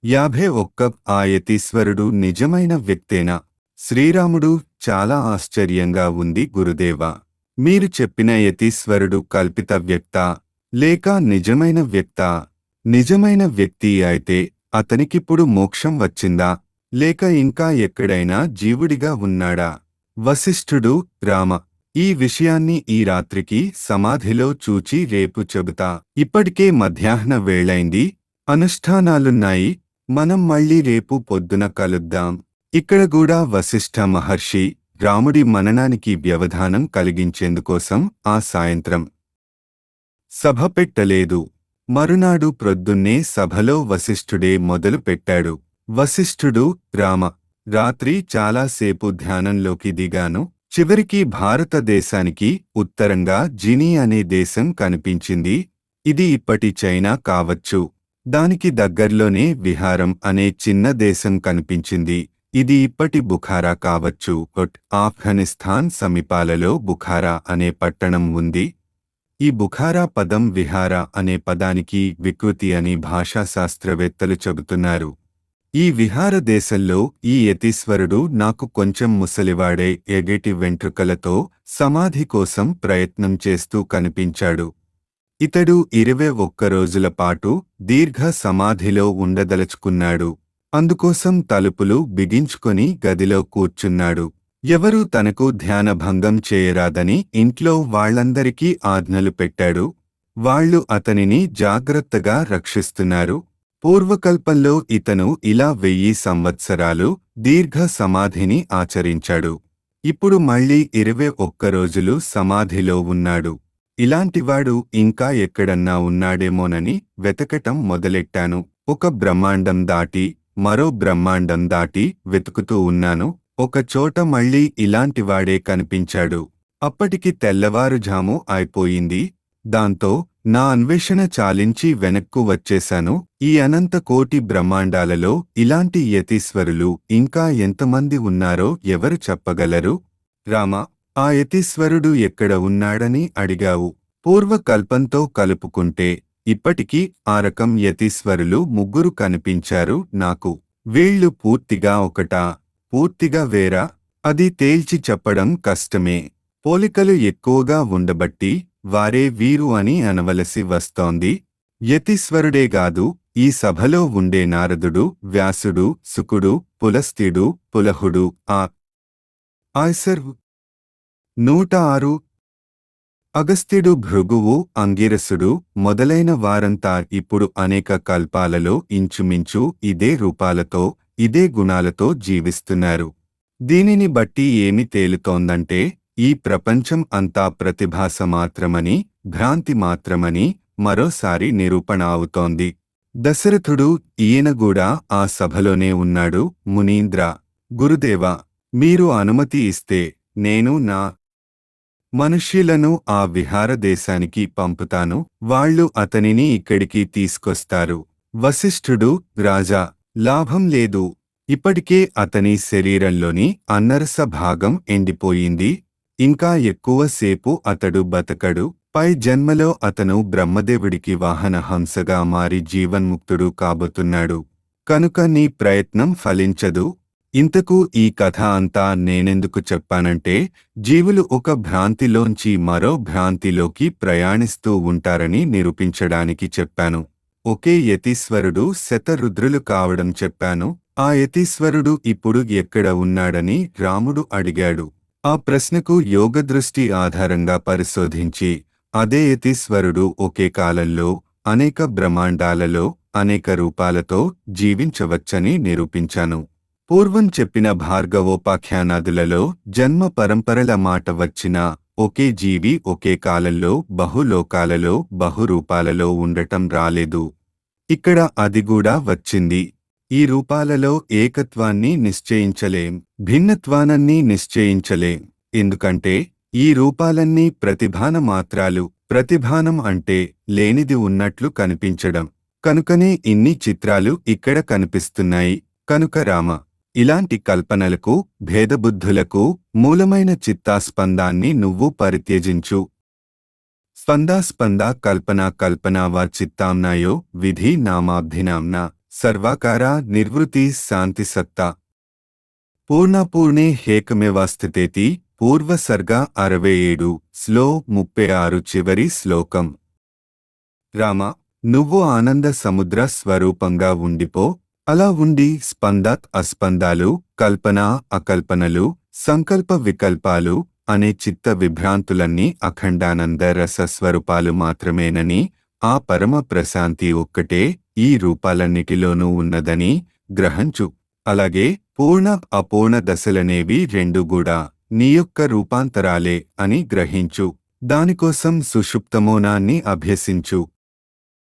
51 ఆ యతీశ్వరుడు నిజమైన వ్యక్తేనా? శ్రీరాముడు: చాలా ఆశ్చర్యంగా ఉంది గురుదేవా. మీరు చెప్పిన యతీశ్వరుడు కల్పిత వ్యక్తా లేక నిజమైన వ్యక్తా? నిజమైన వ్యక్తి అయితే అతనికిప్పుడు మోక్షం వచ్చిందా లేక ఇంకా ఎక్కడైనా జీవుడిగా ఉన్నాడా? వశిష్ఠుడు: రామ, ఈ విషయాన్ని ఈ రాత్రికి సమాధిలో చూచి రేపు చెబుతా. ఇప్పటికే మధ్యాహ్న వేళైంది, అనుష్ఠానాలున్నాయి. మనం మళ్ళీ రేపు పొద్దున కలుద్దాం. ఇక్కడ కూడా వశిష్ఠ మహర్షి రాముడి మననానికి వ్యవధానం కలిగించేందుకోసం ఆ సాయంత్రం సభ పెట్టలేదు. మరునాడు ప్రొద్దున్నే సభలో వశిష్ఠుడే మొదలు పెట్టాడు. వశిష్ఠుడు: రామ, రాత్రి చాలాసేపు ధ్యానంలోకి దిగాను. చివరికి భారతదేశానికి ఉత్తరంగా జిని అనే దేశం కనిపించింది. ఇది ఇప్పటి చైనా కావచ్చు. దానికి దగ్గర్లోనే విహారం అనే చిన్న దేశం కనిపించింది. ఇది ఇప్పటి బుఖారా కావచ్చు. ఆఫ్ఘనిస్తాన్ సమీపాలలో బుఖారా అనే పట్టణం ఉంది. ఈ బుఖారా పదం విహార అనే పదానికి వికృతి అని భాషాశాస్త్రవేత్తలు చెబుతున్నారు. ఈ విహార దేశంలో ఈ యతీశ్వరుడు నాకు కొంచెం ముసలివాడే ఎగటి వెంట్రుకలతో సమాధి కోసం ప్రయత్నం చేస్తూ కనిపించాడు. ఇతడు 21 రోజుల పాటు దీర్ఘ సమాధిలో ఉండదలుచుకున్నాడు. అందుకోసం తలుపులు బిగించుకొని గదిలో కూర్చున్నాడు. ఎవరూ తనకు ధ్యానభంగం చేయరాదని ఇంట్లో వాళ్లందరికీ ఆజ్ఞలు పెట్టాడు. వాళ్లు అతనిని జాగ్రత్తగా రక్షిస్తున్నారు. పూర్వకల్పంలో ఇతను ఇలా 1000 సంవత్సరాలు దీర్ఘ సమాధిని ఆచరించాడు. ఇప్పుడు మళ్లీ 21 రోజులు సమాధిలో ఉన్నాడు. ఇలాంటివాడు ఇంకా ఎక్కడన్నా ఉన్నాడేమోనని వెతకటం మొదలెట్టాను. ఒక బ్రహ్మాండం దాటి మరో బ్రహ్మాండం దాటి వెతుకుతూ ఉన్నాను. ఒక చోట మళ్లీ ఇలాంటివాడే కనిపించాడు. అప్పటికి తెల్లవారుజాము అయిపోయింది. దాంతో నా అన్వేషణ చాలించి వెనక్కు వచ్చేశాను. ఈ అనంత కోటి బ్రహ్మాండాలలో ఇలాంటి యతీశ్వరులు ఇంకా ఎంతమంది ఉన్నారో ఎవరు చెప్పగలరు? రామా, ఆ యతీశ్వరుడు ఎక్కడ ఉన్నాడని అడిగావు. పూర్వకల్పంతో కలుపుకుంటే ఇప్పటికీ ఆ రకం యతీశ్వరులు 3 కనిపించారు నాకు. వీళ్లు పూర్తిగా ఒకటా, పూర్తిగా వేరా? అది తేల్చి చెప్పడం కష్టమే. పోలికలు ఎక్కువగా ఉండబట్టి వారే వీరు అని అనవలసి వస్తోంది. యతీశ్వరుడేగాదు, ఈ సభలో ఉండే నారదుడు, వ్యాసుడు, శుకుడు, పులస్త్యుడు, పులహుడు, ఆయ్సర్ 106, అగస్త్యుడు, భృగువు, అంగిరసుడు మొదలైన వారంతా ఇప్పుడు అనేక కల్పాలలో ఇంచుమించు ఇదే రూపాలతో, ఇదే గుణాలతో జీవిస్తున్నారు. దీనిని బట్టి ఏమి తేలుతోందంటే ఈ ప్రపంచం అంతా ప్రతిభాస మాత్రమని, భ్రాంతి మాత్రమని మరోసారి నిరూపణ అవుతోంది. దశరథుడు ఈయనగూడా ఆ సభలోనే ఉన్నాడు. మునీంద్ర, గురుదేవా, మీరు అనుమతి ఇస్తే నేను నా మనుష్యులను ఆ విహార దేశానికి పంపుతాను. వాళ్లు అతనిని ఇక్కడికి తీసుకొస్తారు. వశిష్ఠుడు: రాజా, లాభం లేదు. ఇప్పటికే అతని శరీరంలోని అన్నరస భాగం ఎండిపోయింది. ఇంకా ఎక్కువసేపు అతడు బతకడు. పై జన్మలో అతను బ్రహ్మదేవుడికి వాహన హంసగా మారి జీవన్ముక్తుడు కాబోతున్నాడు. కనుక నీ ప్రయత్నం ఫలించదు. ఇంతకు ఈ కథ అంతా నేనెందుకు చెప్పానంటే జీవులు ఒక భ్రాంతిలోంచి మరో భ్రాంతిలోకి ప్రయాణిస్తూ ఉంటారని నిరూపించడానికి చెప్పాను. ఒకే యతీశ్వరుడు శతరుద్రులు కావడం చెప్పాను. ఆ యతీశ్వరుడు ఇప్పుడు ఎక్కడ ఉన్నాడని రాముడు అడిగాడు. ఆ ప్రశ్నకు యోగదృష్టి ఆధారంగా పరిశోధించి అదే యతీశ్వరుడు ఒకే కాలంలో అనేక బ్రహ్మాండాలలో అనేక రూపాలతో జీవించవచ్చని నిరూపించాను. పూర్వం చెప్పిన భార్గవోపాఖ్యానాదులలో జన్మ పరంపరల మాట వచ్చినా ఒకే జీవి ఒకే కాలంలో బహులోకాలలో బహురూపాలలో ఉండటం రాలేదు. ఇక్కడ అది కూడా వచ్చింది. ఈ రూపాలలో ఏకత్వాన్ని నిశ్చయించలేం, భిన్నత్వానన్నీ నిశ్చయించలేం. ఎందుకంటే ఈ రూపాలన్నీ ప్రతిభాన మాత్రాలు. ప్రతిభానం అంటే లేనిది ఉన్నట్లు కనిపించడం. కనుకనే ఇన్ని చిత్రాలు ఇక్కడ కనిపిస్తున్నాయి. కనుక రామ, ఇలాంటి కల్పనలకు, భేదబుద్ధులకు మూలమైన చిత్తాస్పందాన్ని నువ్వు పరిత్యజించు. స్పందాస్పంద కల్పనా కల్పనా వా చిత్తాంనాయో విధి నామాభినాంనా సర్వాకార నిర్వృతి శాంతి సత్తా పూర్ణపూర్ణే హేకమేవ స్థితేతి పూర్వసర్గ 67 స్లో 36 చివరి శ్లోకం. రామ, నువ్వు ఆనంద సముద్ర స్వరూపంగా ఉండిపో. అలా ఉండి స్పందాత్ అస్పందాలు, కల్పన అకల్పనలు, సంకల్ప వికల్పాలు అనే చిత్త విభ్రాంతులన్నీ అఖండానంద రస స్వరూపాలు మాత్రమేనని, ఆ పరమ ప్రశాంతి ఒక్కటే ఈ రూపాలన్నిటిలోనూ ఉన్నదని గ్రహించు. అలాగే పూర్ణ అపూర్ణ దశలనేవి రెండు కూడా నీ యొక్క రూపాంతరాలే అని గ్రహించు. దానికోసం సుషుప్తమౌనాన్ని అభ్యసించు.